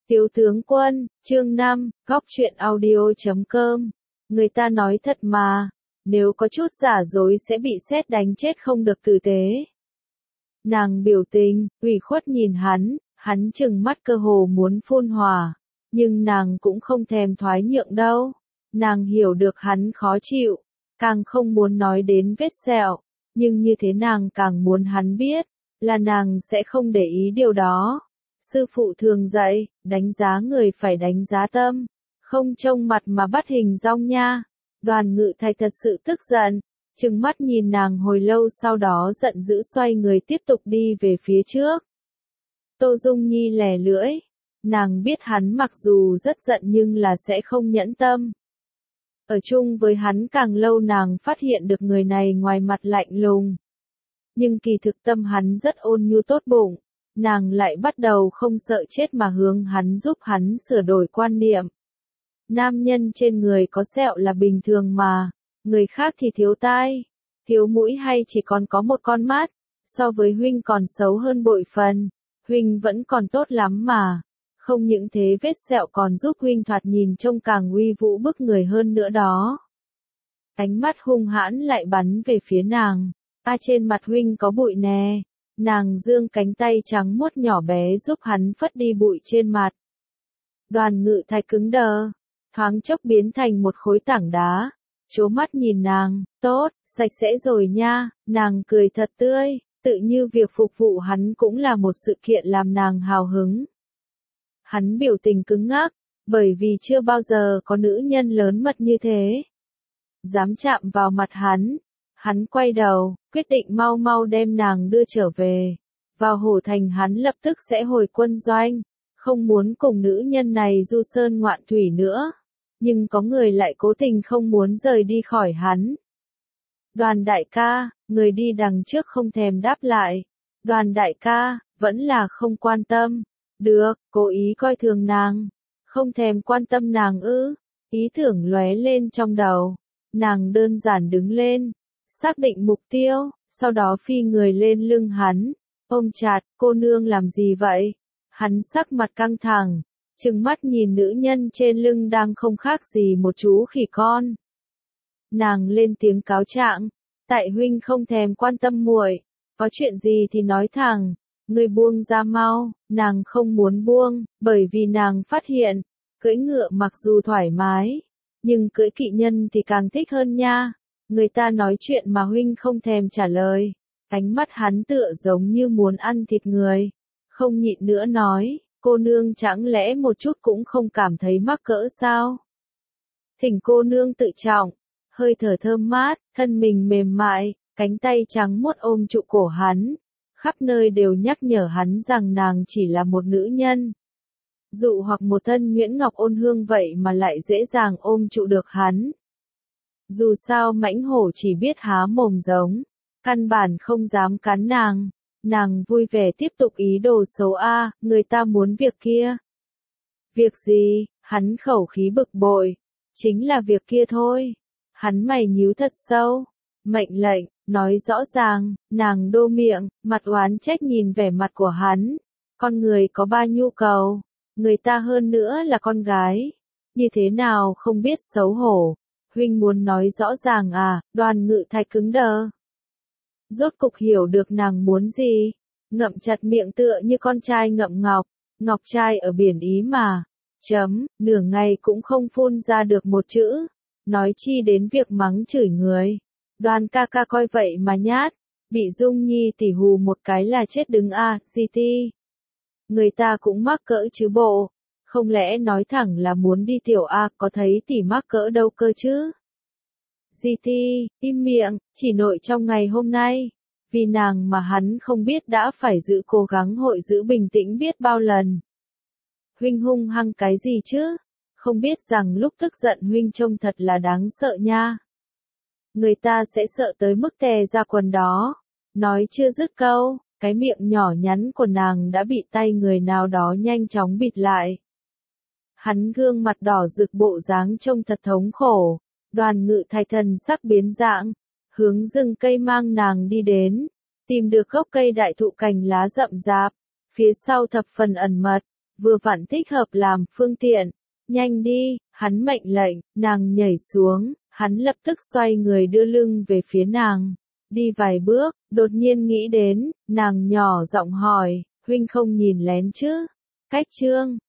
Tiếu tướng quân, chương 5, góc truyện audio.com. Người ta nói thật mà, nếu có chút giả dối sẽ bị sét đánh chết không được tử tế. Nàng biểu tình, ủy khuất nhìn hắn trừng mắt cơ hồ muốn phun hỏa, nhưng nàng cũng không thèm thoái nhượng đâu. Nàng hiểu được hắn khó chịu, càng không muốn nói đến vết sẹo, nhưng như thế nàng càng muốn hắn biết, là nàng sẽ không để ý điều đó. Sư phụ thường dạy, đánh giá người phải đánh giá tâm, không trông mặt mà bắt hình dong nha. Đoàn Ngự Thạch thật sự tức giận, trừng mắt nhìn nàng hồi lâu, sau đó giận dữ xoay người tiếp tục đi về phía trước. Tô Dung Nhi lè lưỡi, nàng biết hắn mặc dù rất giận nhưng là sẽ không nhẫn tâm. Ở chung với hắn càng lâu nàng phát hiện được người này ngoài mặt lạnh lùng, nhưng kỳ thực tâm hắn rất ôn nhu tốt bụng. Nàng lại bắt đầu không sợ chết mà hướng hắn giúp hắn sửa đổi quan niệm. Nam nhân trên người có sẹo là bình thường mà, người khác thì thiếu tai, thiếu mũi hay chỉ còn có một con mắt, so với huynh còn xấu hơn bội phần, huynh vẫn còn tốt lắm mà. Không những thế vết sẹo còn giúp huynh thoạt nhìn trông càng uy vũ bức người hơn nữa đó. Ánh mắt hung hãn lại bắn về phía nàng, trên mặt huynh có bụi nè. Nàng giương cánh tay trắng muốt nhỏ bé giúp hắn phất đi bụi trên mặt. Đoàn Ngự Thạch cứng đờ, thoáng chốc biến thành một khối tảng đá, trố mắt nhìn nàng, tốt, sạch sẽ rồi nha, nàng cười thật tươi, tự như việc phục vụ hắn cũng là một sự kiện làm nàng hào hứng. Hắn biểu tình cứng ngắc, bởi vì chưa bao giờ có nữ nhân lớn mật như thế dám chạm vào mặt hắn. Hắn quay đầu, quyết định mau mau đem nàng đưa trở về. Vào Hổ Thành hắn lập tức sẽ hồi quân doanh, không muốn cùng nữ nhân này du sơn ngoạn thủy nữa. Nhưng có người lại cố tình không muốn rời đi khỏi hắn. Đoàn đại ca, người đi đằng trước không thèm đáp lại. Đoàn đại ca, vẫn là không quan tâm. Được, cố ý coi thường nàng. Không thèm quan tâm nàng ư. Ý tưởng lóe lên trong đầu. Nàng đơn giản đứng lên, xác định mục tiêu, sau đó phi người lên lưng hắn, ôm chặt. Cô nương làm gì vậy? Hắn sắc mặt căng thẳng, trừng mắt nhìn nữ nhân trên lưng đang không khác gì một chú khỉ con. Nàng lên tiếng cáo trạng, tại huynh không thèm quan tâm muội, có chuyện gì thì nói thẳng, ngươi buông ra mau. Nàng không muốn buông, bởi vì nàng phát hiện, cưỡi ngựa mặc dù thoải mái, nhưng cưỡi kỵ nhân thì càng thích hơn nha. Người ta nói chuyện mà huynh không thèm trả lời. Ánh mắt hắn tựa giống như muốn ăn thịt người. Không nhịn nữa nói, cô nương chẳng lẽ một chút cũng không cảm thấy mắc cỡ sao? Thỉnh cô nương tự trọng, hơi thở thơm mát, thân mình mềm mại, cánh tay trắng muốt ôm trụ cổ hắn. Khắp nơi đều nhắc nhở hắn rằng nàng chỉ là một nữ nhân. Dụ hoặc một thân nhuyễn ngọc ôn hương vậy mà lại dễ dàng ôm trụ được hắn. Dù sao mãnh hổ chỉ biết há mồm giống, căn bản không dám cắn nàng. Nàng vui vẻ tiếp tục ý đồ xấu người ta muốn việc kia. Việc gì? Hắn khẩu khí bực bội. Chính là việc kia thôi. Hắn mày nhíu thật sâu. Mệnh lệnh, nói rõ ràng. Nàng đô miệng, mặt oán trách nhìn vẻ mặt của hắn. Con người có ba nhu cầu, người ta hơn nữa là con gái. Như thế nào không biết xấu hổ. Huynh muốn nói rõ ràng Đoàn Ngự Thạch cứng đờ. Rốt cục hiểu được nàng muốn gì. Ngậm chặt miệng tựa như con trai ngậm ngọc. Ngọc trai ở biển ý mà. Nửa ngày cũng không phun ra được một chữ. Nói chi đến việc mắng chửi người. Đoàn ca ca coi vậy mà nhát. Bị Dung Nhi tỉ hù một cái là chết đứng GT. Người ta cũng mắc cỡ chứ bộ. Không lẽ nói thẳng là muốn đi tiểu có thấy tỉ mắc cỡ đâu cơ chứ? GT, im miệng, chỉ nội trong ngày hôm nay. Vì nàng mà hắn không biết đã phải cố gắng hội giữ bình tĩnh biết bao lần. Huynh hung hăng cái gì chứ? Không biết rằng lúc tức giận huynh trông thật là đáng sợ nha. Người ta sẽ sợ tới mức tè ra quần đó. Nói chưa dứt câu, cái miệng nhỏ nhắn của nàng đã bị tay người nào đó nhanh chóng bịt lại. Hắn gương mặt đỏ rực bộ dáng trông thật thống khổ. Đoàn Ngự Thạch thần sắc biến dạng, hướng rừng cây mang nàng đi đến, tìm được gốc cây đại thụ cành lá rậm rạp, phía sau thập phần ẩn mật, vừa vặn thích hợp làm phương tiện. Nhanh đi, hắn mệnh lệnh, nàng nhảy xuống, hắn lập tức xoay người đưa lưng về phía nàng. Đi vài bước, đột nhiên nghĩ đến, nàng nhỏ giọng hỏi, huynh không nhìn lén chứ? Cách Trương